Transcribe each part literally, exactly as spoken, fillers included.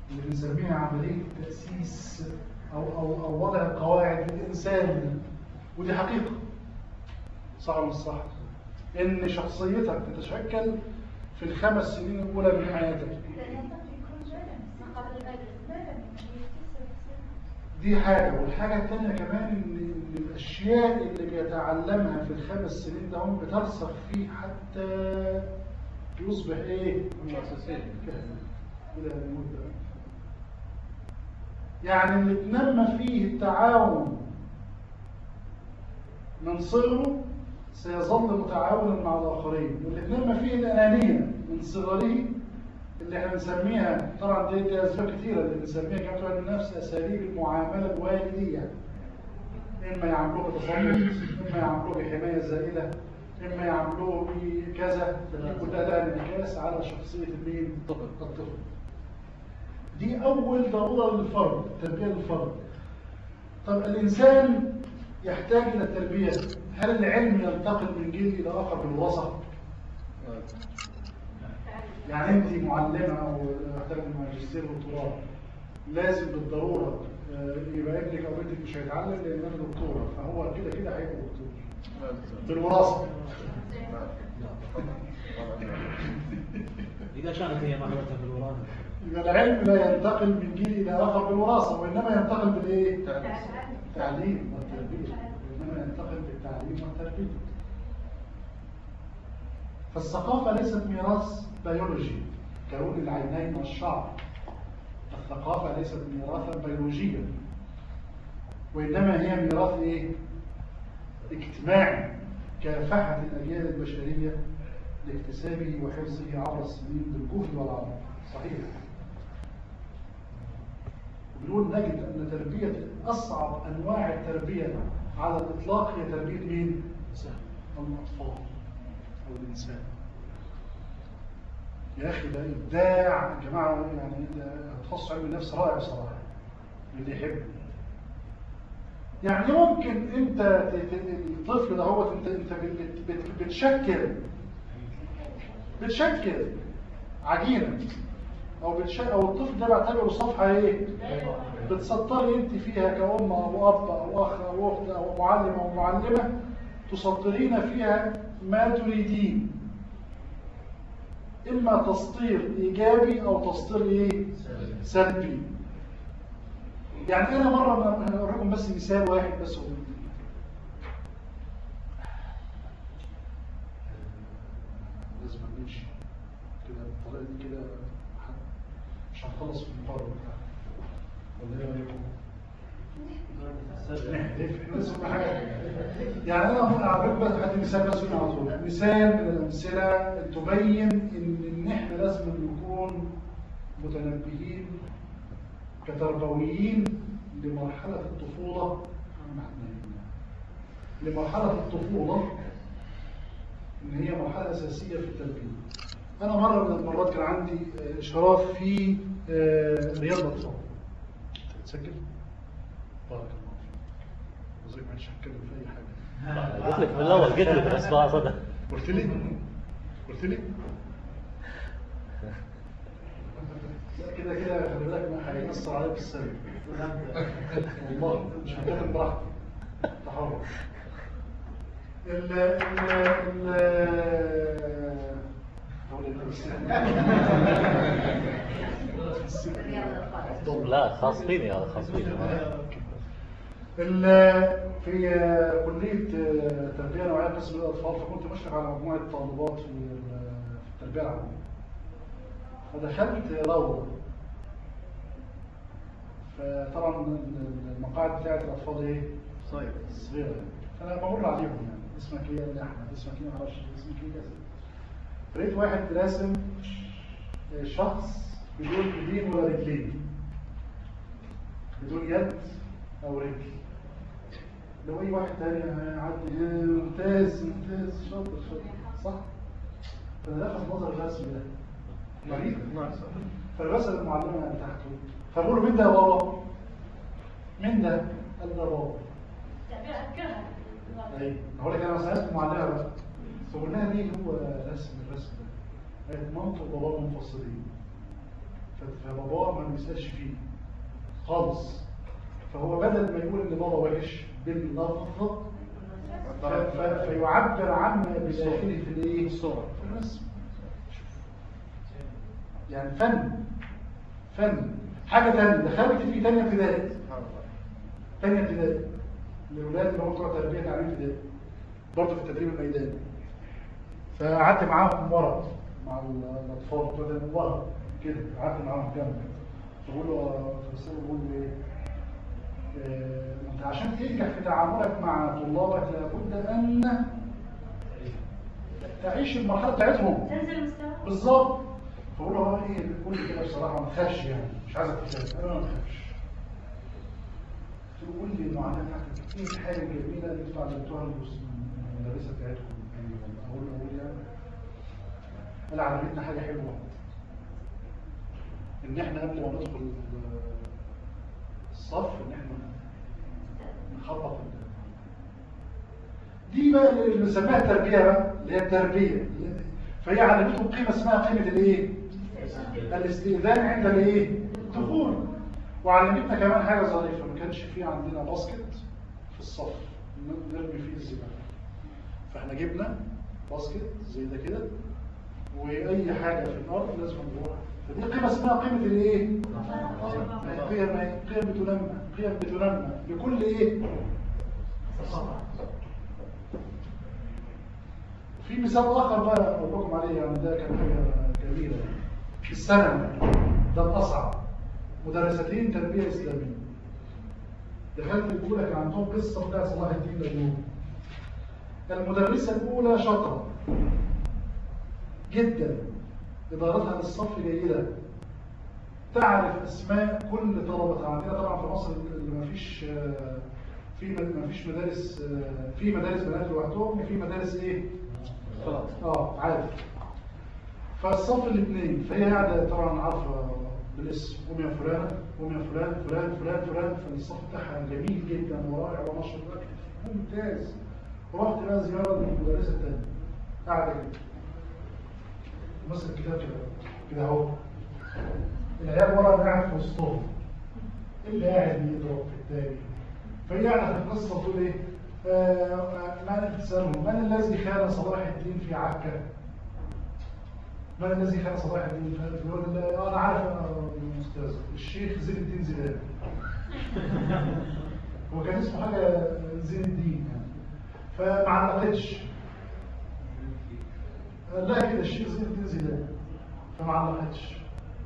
اللي بنسميها عملية تأسيس أو أو أو وضع قواعد الإنسان، ودي حقيقة صح ولا مش صح؟ إن شخصيتك تتشكل في الخمس سنين الأولى من حياتك. دي حاجة، والحاجة الثانية كمان إن الأشياء اللي بيتعلمها في الخمس سنين ده هم بترسخ فيه حتى يصبح إيه؟ إلى المدة. يعني اللي تنمى فيه التعاون من صغره سيظل متعاونا مع الآخرين، واللي تنمى فيه الأنانية من صغره اللي احنا بنسميها طبعا دي, دي أسباب كثيرة اللي بنسميها كما تقول النفس أساليب المعاملة الوالدية. إما يعاملوه بتصنف، إما يعاملوه بحماية زائلة، إما يعاملوه بكذا، فدي كلها لها انعكاس على شخصية المين؟ الطفل. دي أول ضرورة للفرد، التربية للفرد. طب الإنسان يحتاج إلى التربية، هل العلم ينتقل من جيل إلى آخر بالوراثة؟ يعني أنت معلمة أو محتاجة ماجستير ودكتوراه لازم بالضرورة يبقى ابنك أو بنتك مش هيتعلم لأن أنا دكتورة، فهو كده كده هيبقى دكتور بالوراثة. إذا كانت هي معلوماتها بالوراثة يبقى العلم لا ينتقل من جيل إلى آخر بالوراثة، وإنما ينتقل بالإيه؟ التعليم والتربية، وإنما ينتقل بالتعليم والتربية. فالثقافة ليست ميراث بيولوجي كلون العينين والشعر. الثقافة ليست ميراثا بيولوجيا، وإنما هي ميراث إيه؟ اجتماعي كافحت الأجيال البشرية لاكتسابه وحفظه عبر السنين بالكفر والعرب. صحيح. بنقول نجد أن تربية أصعب أنواع التربية على الإطلاق هي تربية مين؟ الأطفال أو الإنسان. يا أخي ده إبداع يا جماعة، يعني تخصص علم النفس رائع صراحة اللي يحب. يعني ممكن أنت الطفل ده هو أنت أنت بتشكل بتشكل عجينة أو بتشكل أو الطفل ده بعتبره صفحة إيه؟ بتسطري أنت فيها كأم أو أب أو أخ أو أخت أو معلم أو معلمة، تسطرين فيها ما تريدين، إما تسطير إيجابي أو تسطير إيه؟ سلبي. يعني أنا مرة من أوريكم بس مثال واحد بس، لازم نمشي كده بالطريقة دي كده مش هنخلص في المقارنة بتاعها. ولا إيه رأيكم؟ يعني أنا ممكن أعرف بس هدي مثال بس على طول، مثال من الأمثلة تبين إن إن إحنا لازم نكون متنبهين كتربويين لمرحلة الطفولة. لمرحلة الطفولة إن هي مرحلة أساسية في التربية. أنا مرة من المرات كان عندي إشراف في رياض الأطفال. تسجل؟ بارك الله فيك. وزيك ما هتكلم في أي حاجة. قلت لك من الأول، قلت لك بس ما صدق. قلت لي؟ قلت لي؟ لا كده كده خلي بالك ما هيأثر عليك بالسلب. والله مش هتكلم براحتك. تحرك. ال ال ال لا خاص فيني، هذا خاص فيني. في كلية تربية نوعية قسم الأطفال، فكنت مشرف على مجموعة طالبات في التربية العامة. فدخلت روضة، فطبعا المقاعد بتاعت الأطفال إيه؟ صغيرة صغيرة، فأنا بمر عليهم يعني اسمك إيه يا أحمد؟ اسمك إيه؟ ما أعرفش اسمك إيه كذا. لقيت واحد راسم شخص بدون إيدين ولا رجلين، بدون يد أو رجل. لو أي واحد تاني عدي ممتاز ممتاز شاطر شاطر صح؟ فأنا لفت نظر الرسم ده مريض. فبسأل المعلمة بتاعته، فبقول له مين ده يا بابا؟ مين ده؟ قال ده بابا. ايه هقول لك انا سالت المعلمه بقى، فقلنا لها ليه هو رسم الرسم ده؟ قالت مامته وباباه منفصلين. فباباه ما بيسالش فيه خالص. فهو بدل ما يقول ان بابا وحش باللفظ ف- ف- فيعبر عما بداخله في الايه؟ الصورة. في الرسم. يعني فن فن حاجه ثانيه. دخلت في ثانيه ابتدائي ثانيه ابتدائي الاولاد اللي هم بتوع تربيه تعليم ابتدائي برضه في التدريب الميداني. فقعدت معاهم ورا مع الاطفال بتوع ده ورا كده، قعدت معاهم جنب. بقول له بس بقول له ايه؟ آه، انت عشان تنجح في تعاملك مع طلابك لابد ان تعيش المرحله بتاعتهم. تنزل مستوى. بالظبط. فقول له هو ايه؟ بيقول لي كده بصراحه ما تخافش، يعني مش عايزك تخاف. انا ما تخافش. تقول لي المعلم ايه الحاجه الجميله اللي انتوا علمتوها المدرسه بتاعتكم؟ اقول له اقول يعني قال علمتنا حاجه حلوه، ان احنا قبل ما ندخل الصف ان احنا نخبط. دي بقى اللي بنسميها التربيه بقى، اللي هي التربيه. فهي علمتهم قيمه اسمها قيمه الايه؟ الاستئذان عند الايه؟ الدخول. وعلمتنا كمان حاجه ظريفه، ما كانش في عندنا باسكت في الصف نرمي فيه الزباله. فاحنا جبنا باسكت زي ده كده، واي حاجه في الارض لازم نروح. فدي قيمه اسمها قيمه الايه؟ قيم قيم بتنمى قيم بتنمى بكل ايه؟ في مثال اخر بقى اقول لكم عليه، يعني ده كان حاجه جميله. في الثانوي ده الاصعب، مدرستين تربيه اسلاميه. دخلت الاولى كان عندهم قصه بتاع صلاح الدين الايوبي. المدرسه الاولى شاطره جدا، ادارتها للصف جيده، تعرف اسماء كل طلبه. عندنا طبعا في مصر اللي ما فيش في ما فيش مدارس، في مدارس بنات لوحدهم وفي مدارس ايه؟ اه عادي. فالصف الاثنين، فهي قاعده طبعا عارفه بالاسم، قوم يا فلانه قوم يا فلان فلان فلان فلان. فالصف بتاعها جميل جدا ورائع ونشر ممتاز. رحت بقى زياره للمدرسه الثانيه، قاعده كده ماسك الكتاب كده كده اهو. العيال ورا انا قاعد في وسطهم، اللي قاعد بيضرب في التاني. فهي قاعده في القصه بتقول ايه؟ ما تسالهم من الذي خان صلاح الدين في عكا؟ من الذي خان صلاح الدين؟ يقول انا عارف انا استاذ الشيخ زين الدين زيدان. هو كان اسمه حاجه زين الدين يعني. فما علقتش، لا كده الشيخ زين الدين زيدان، فما علقتش.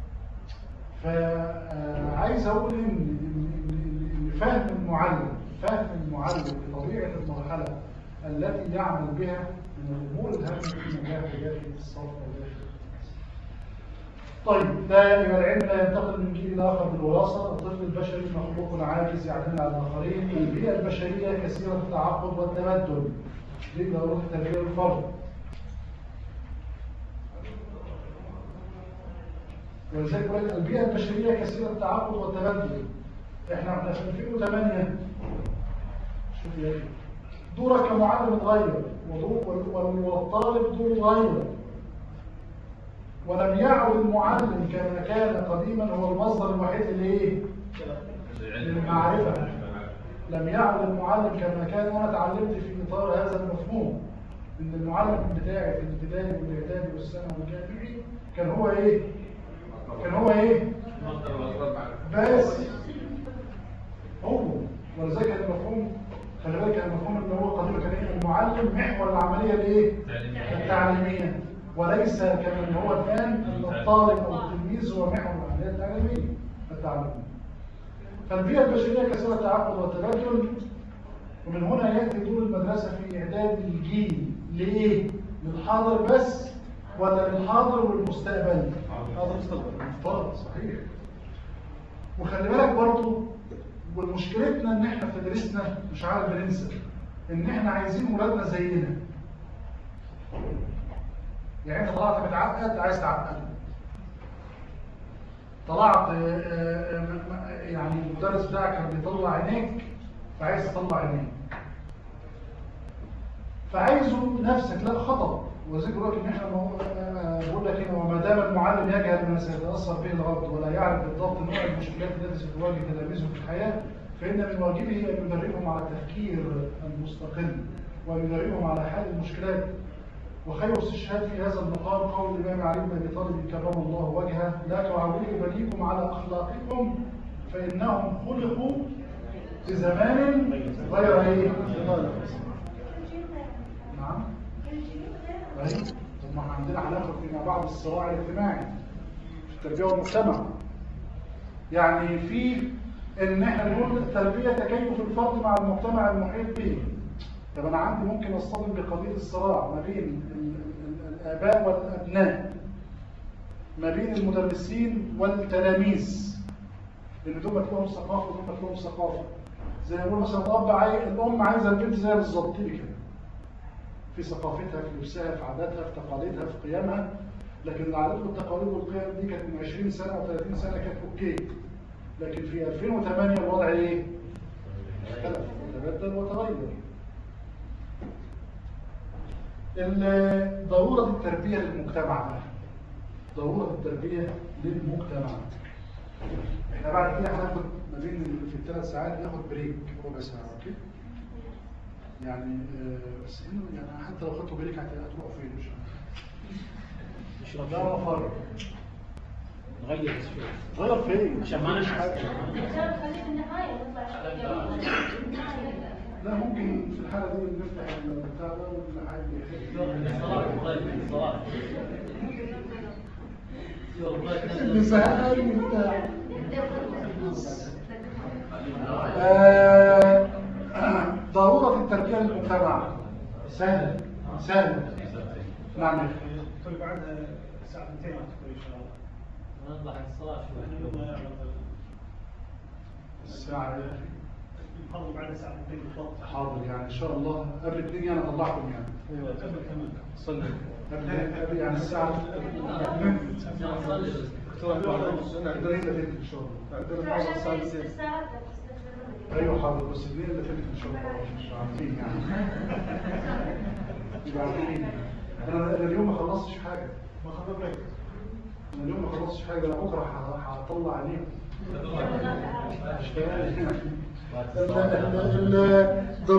فعايز اقول ان ان فهم المعلم فهم المعلم لطبيعه المرحله التي يعمل بها من الامور الهامه في نجاح داخل الصف وداخل. طيب ده يبقى العلم لا ينتقل من جيل لاخر بالوراثه. الطفل البشري مخلوق عاجز يعتمد على الاخرين. البيئه البشريه كثيره التعقد والتبدل، دي ضروره تغيير الفرد. ولذلك البيئة البشرية كثيرة التعاقد والتبدل. احنا احنا في ألفين وثمانية شوف ايه دورك كمعلم اتغير، والطالب دوره اتغير، ولم يعد المعلم كما كان قديما هو المصدر الوحيد لايه؟ للمعرفة. لم يعد المعلم كما كان. انا اتعلمت في اطار هذا المفهوم ان المعلم بتاعي في الابتدائي والاعدادي والثانوي والجامعي كان هو ايه؟ كان هو ايه؟ بس هو. ولذلك المفهوم خلي بالك المفهوم اللي هو قديما كان ايه؟ المعلم محور العمليه الايه؟ التعليميه، وليس كما هو الان ان الطالب او التلميذ هو محور العمليه التعليميه التعليميه. فالبيئه البشريه كثيره التعاقد والتبادل، ومن هنا ياتي دور المدرسه في اعداد الجيل لايه؟ للحاضر بس ولا للحاضر والمستقبل؟ هذا مستقبل مفترض صحيح. وخلي بالك برضه، والمشكلتنا ان احنا في تدريسنا مش عارف بننسى ان احنا عايزين ولادنا زينا. يعني انت طلعت متعقد عايز تعقد، طلعت يعني المدرس بتاعك كان بيطلع عينيك فعايز تطلع عينيك، فعايزه نفسك. لا خطأ. وزيد بيقول لك ان احنا بقول لك هنا وما دام المعلم يجهل بما سيتاثر به الغد ولا يعرف بالضبط نوع المشكلات التي ستواجه تلاميذه في الحياه، فان من واجبه ان يدربهم على التفكير المستقل وان يدربهم على حل المشكلات. وخير استشهاد في هذا المقام قول الامام علي بن ابي طالب كرم الله وجهه: لا تعودوا بنيكم على اخلاقكم فانهم خلقوا في زمان غير ايه؟ نعم. طيب طب ما احنا عندنا هناخد فيما بعد الصراع الاجتماعي في التربيه والمجتمع. يعني في ان احنا نقول التربيه تكيف الفرد مع المجتمع المحيط به. طب انا عندي ممكن اصطدم بقضيه الصراع ما بين الاباء والابناء، ما بين المدرسين والتلاميذ، لان دول لهم ثقافه ودول لهم ثقافه. زي ما نقول مثلا الاب عايز الام عايزه البنت زي بالظبط كده، في ثقافتها في لبسها في عاداتها في تقاليدها في قيمها، لكن العادات والتقاليد والقيم دي كانت من عشرين سنه او ثلاثين سنه كانت اوكي، لكن في ألفين وثمانية الوضع ايه؟ اختلف وتبدل وتغير. ضروره التربيه للمجتمع بقى، ضروره التربيه للمجتمع. احنا بعد كده هناخد ما بين في الثلاث ساعات ناخد بريك ربع ساعه، اوكي؟ يعني آه بس هنا يعني حتى لو خدتوا بريك هتروحوا فين؟ مش عارف. لا مفر. نغير شوي. غير فين؟ عشان ما نشحن. لا ممكن في الحالة دي نفتح البتاع ده ولا حاجة. النساء بتاع. ضرورة التربية للمجتمع. سهل سهل. نعم. طيب بعد ساعتين ان شاء الله. نطلع الصلاة شوي. الساعة نحضر بعد ساعتين بالضبط. حاضر يعني ان شاء الله قبل اثنين انا اطلعكم يعني. ايوه قبل كمان. صلي قبل قبل يعني الساعة اثنين. عندنا ايه اللي ان شاء الله. عندنا بعض الساعة ستة. ايوه حاضر بس الاثنين اللي فاتت ان شاء الله مش عارفين يعني. مش عارفين. انا اليوم ما خلصتش حاجة. ما خدنا بريك. انا اليوم ما خلصتش حاجة، انا بكره هطلع عليهم. اشتغل.